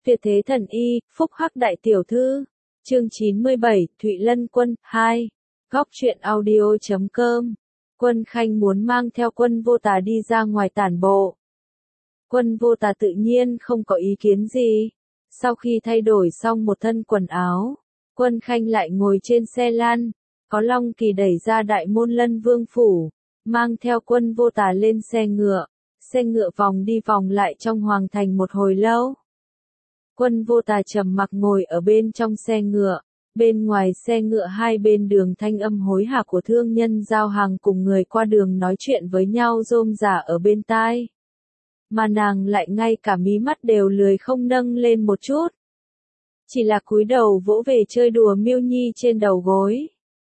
Tuyệt thế thần y, phúc hắc đại tiểu thư. Chương 97, Thụy Lân Quân, 2. Góc truyện audio.com. Quân Khanh muốn mang theo Quân Vô Tà đi ra ngoài tản bộ. Quân Vô Tà tự nhiên không có ý kiến gì. Sau khi thay đổi xong một thân quần áo, Quân Khanh lại ngồi trên xe lăn, có Long Kỳ đẩy ra đại môn Lân Vương phủ, mang theo Quân Vô Tà lên xe ngựa. Xe ngựa vòng đi vòng lại trong hoàng thành một hồi lâu. Quân Vô Tà trầm mặc ngồi ở bên trong xe ngựa, bên ngoài xe ngựa hai bên đường thanh âm hối hả của thương nhân giao hàng cùng người qua đường nói chuyện với nhau rôm rả ở bên tai. Mà nàng lại ngay cả mí mắt đều lười không nâng lên một chút. Chỉ là cúi đầu vỗ về chơi đùa miêu nhi trên đầu gối.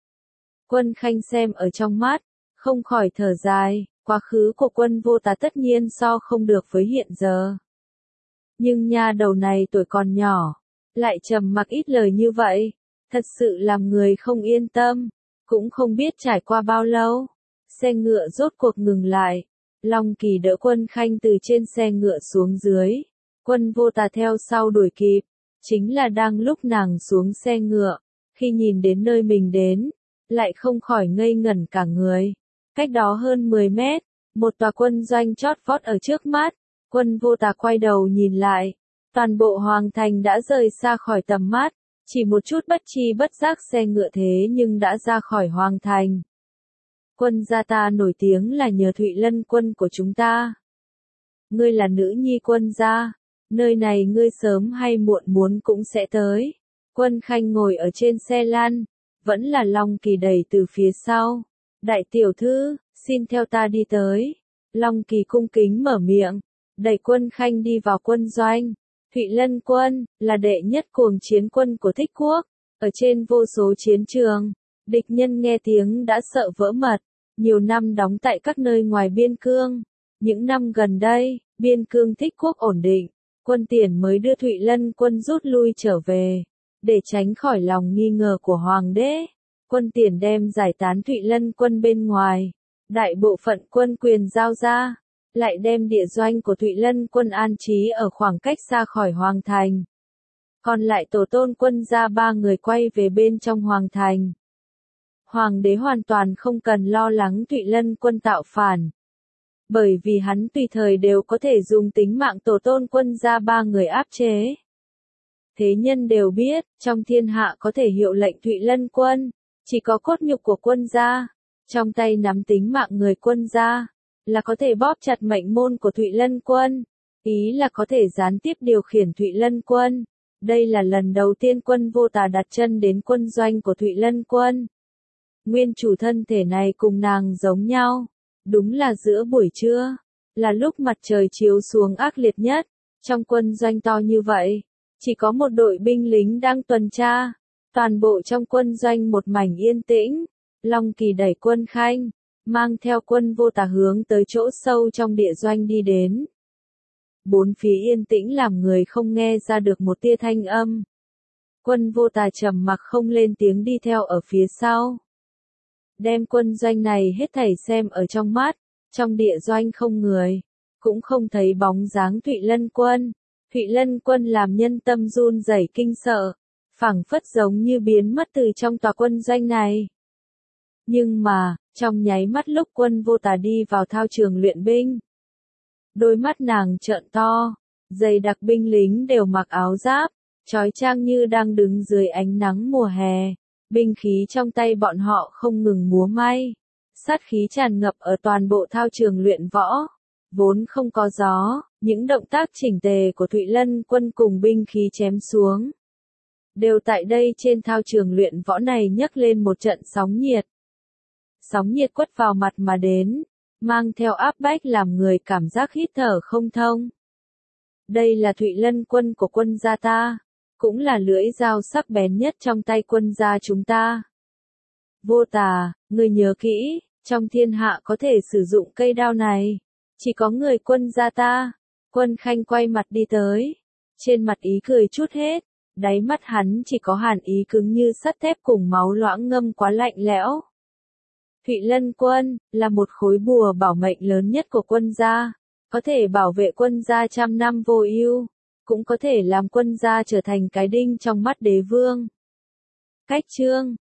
Quân Khanh xem ở trong mắt, không khỏi thở dài, quá khứ của Quân Vô Tà tất nhiên so không được với hiện giờ. Nhưng nha đầu này tuổi còn nhỏ, lại trầm mặc ít lời như vậy, thật sự làm người không yên tâm, cũng không biết trải qua bao lâu. Xe ngựa rốt cuộc ngừng lại, Long Kỳ đỡ Quân Khanh từ trên xe ngựa xuống dưới, Quân Vô Tà theo sau đuổi kịp, chính là đang lúc nàng xuống xe ngựa, khi nhìn đến nơi mình đến, lại không khỏi ngây ngẩn cả người. Cách đó hơn 10 mét, một tòa quân doanh chót vót ở trước mắt. Quân Vô Tà quay đầu nhìn lại, toàn bộ hoàng thành đã rời xa khỏi tầm mắt, chỉ một chút bất tri bất giác xe ngựa thế nhưng đã ra khỏi hoàng thành. Quân gia ta nổi tiếng là nhờ Thụy Lân Quân của chúng ta. Ngươi là nữ nhi quân gia, nơi này ngươi sớm hay muộn muốn cũng sẽ tới. Quân Khanh ngồi ở trên xe lăn, vẫn là Long Kỳ đẩy từ phía sau. Đại tiểu thư, xin theo ta đi tới. Long Kỳ cung kính mở miệng, đẩy Quân Khanh đi vào quân doanh. Thụy Lân Quân là đệ nhất cuồng chiến quân của Thích Quốc, ở trên vô số chiến trường, địch nhân nghe tiếng đã sợ vỡ mật, nhiều năm đóng tại các nơi ngoài biên cương. Những năm gần đây, biên cương Thích Quốc ổn định, Quân Tiền mới đưa Thụy Lân Quân rút lui trở về, để tránh khỏi lòng nghi ngờ của hoàng đế. Quân Tiền đem giải tán Thụy Lân Quân bên ngoài, đại bộ phận quân quyền giao ra, lại đem địa doanh của Thụy Lân Quân an trí ở khoảng cách xa khỏi hoàng thành. Còn lại tổ tôn quân gia 3 người quay về bên trong hoàng thành. Hoàng đế hoàn toàn không cần lo lắng Thụy Lân Quân tạo phản, bởi vì hắn tùy thời đều có thể dùng tính mạng tổ tôn quân gia 3 người áp chế. Thế nhân đều biết, trong thiên hạ có thể hiệu lệnh Thụy Lân Quân, chỉ có cốt nhục của quân gia, trong tay nắm tính mạng người quân gia, là có thể bóp chặt mệnh môn của Thụy Lân Quân, ý là có thể gián tiếp điều khiển Thụy Lân Quân. Đây là lần đầu tiên Quân Vô Tà đặt chân đến quân doanh của Thụy Lân Quân. Nguyên chủ thân thể này cùng nàng giống nhau, đúng là giữa buổi trưa, là lúc mặt trời chiếu xuống ác liệt nhất. Trong quân doanh to như vậy, chỉ có một đội binh lính đang tuần tra, toàn bộ trong quân doanh một mảnh yên tĩnh. Long Kỳ đẩy Quân Khanh, mang theo Quân Vô Tà hướng tới chỗ sâu trong địa doanh đi đến. Bốn phía yên tĩnh làm người không nghe ra được một tia thanh âm. Quân Vô Tà trầm mặc không lên tiếng đi theo ở phía sau. Đem quân doanh này hết thảy xem ở trong mắt, trong địa doanh không người, cũng không thấy bóng dáng Thụy Lân Quân. Thụy Lân Quân làm nhân tâm run rẩy kinh sợ, phảng phất giống như biến mất từ trong tòa quân doanh này. Nhưng mà, trong nháy mắt lúc Quân Vô Tà đi vào thao trường luyện binh, đôi mắt nàng trợn to, dày đặc binh lính đều mặc áo giáp, chói chang như đang đứng dưới ánh nắng mùa hè, binh khí trong tay bọn họ không ngừng múa may, sát khí tràn ngập ở toàn bộ thao trường luyện võ, vốn không có gió, những động tác chỉnh tề của Thụy Lân Quân cùng binh khí chém xuống, đều tại đây trên thao trường luyện võ này nhấc lên một trận sóng nhiệt. Sóng nhiệt quất vào mặt mà đến, mang theo áp bách làm người cảm giác hít thở không thông. Đây là Thụy Lân Quân của quân gia ta, cũng là lưỡi dao sắc bén nhất trong tay quân gia chúng ta. Vô Tà, người nhớ kỹ, trong thiên hạ có thể sử dụng cây đao này, chỉ có người quân gia ta. Quân Khanh quay mặt đi tới, trên mặt ý cười chút hết, đáy mắt hắn chỉ có hàn ý cứng như sắt thép cùng máu loãng ngâm quá lạnh lẽo. Thụy Lân Quân là một khối bùa bảo mệnh lớn nhất của quân gia, có thể bảo vệ quân gia trăm năm vô ưu, cũng có thể làm quân gia trở thành cái đinh trong mắt đế vương. Cách chương